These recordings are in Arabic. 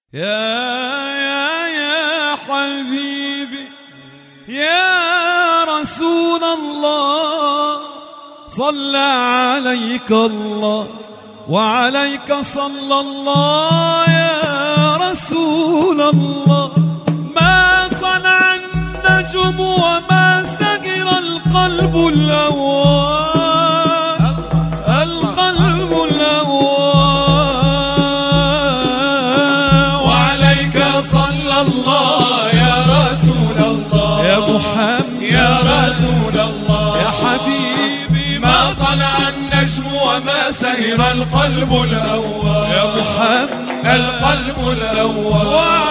يا حبيبي يا رسول الله، صلى عليك الله وعليك صلى الله يا رسول الله. ما طلع النجم وما سكر القلب الأول، القلب الأول، وعليك صلى الله يا رسول الله، يا محمد يا رسول الله، يا حبيبي ما طلع النجم وما سهر القلب الأول، يا محمد القلب الأول،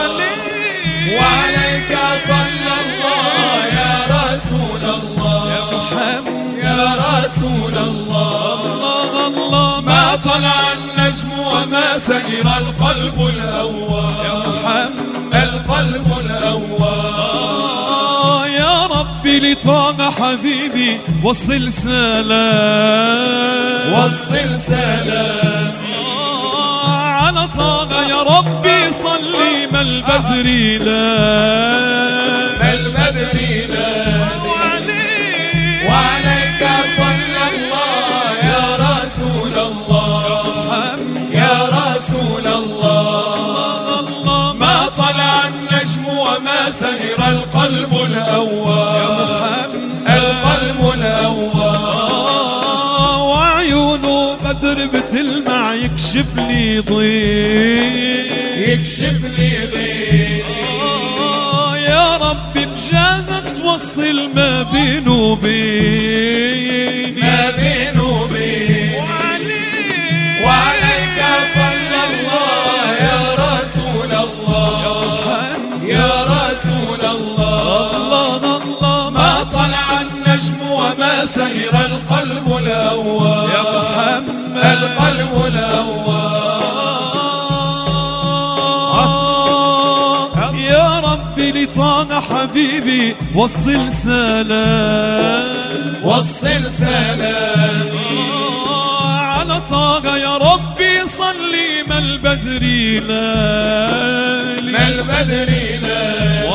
وعليك صلى الله يا رسول الله، يا محمد يا رسول الله. الله الله ما طلع النجم وما سهر القلب الأول، يا محمد القلب الأول. يا ربي لطه حبيبي وصل سلام، وصل سلام على طه يا ربي صلي ما البدر لا، ما البدر لا، وعليك صلى الله يا رسول الله، يا رسول الله. ما طلع النجم وما سهر القلب الأول، القلب الأول، وعيونه بدر بتلمع يكشف لي ضيق، يكشف لي ضيق. يا ربي بجاهك توصل ما بينه وبيني، ما بينه وبيني، وعليك صلى الله يا رسول الله، يا رسول الله. الله الله ما طلع النجم وما سهر القلب الأول، يا محمد القلب الأول. يا ربي لطه حبيبي وصل سلام، وصل سلام على طه يا ربي صلي ما البدر لالي، ما البدر لالي،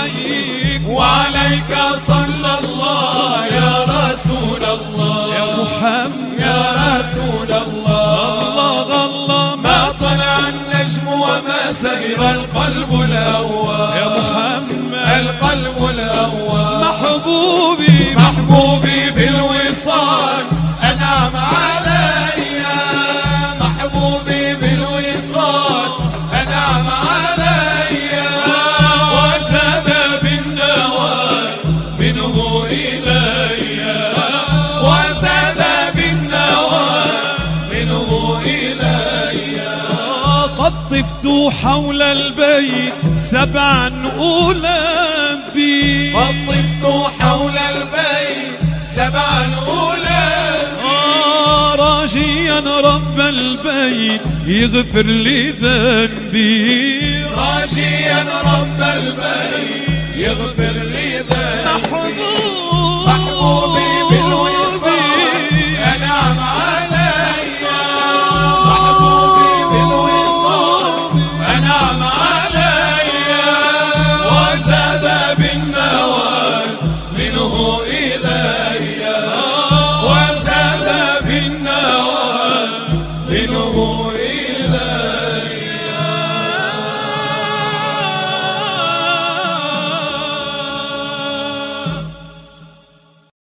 وعليك صلى الله يا رسول الله، يا محمد يا رسول الله. الله الله ما طلع النجم وما سهر القلب الأول، يا محمد القلب الأول. محبوبي محبوبي بالوصال أنعم علي، محبوبي بالوصال أنعم علي، وزاد بالنوال منه إلي، وزاد بالنوال منه إلي. قد طفت حول البيت سبعا أولبي، قد طفت حول البيت سبعا أولبي، راجيا رب البيت يغفر لي ذنبي، راجيا رب البيت يغفر لي ذنبي. محبوبي بالوصال أنعم علي، محبوبي بالوصال أنعم علي،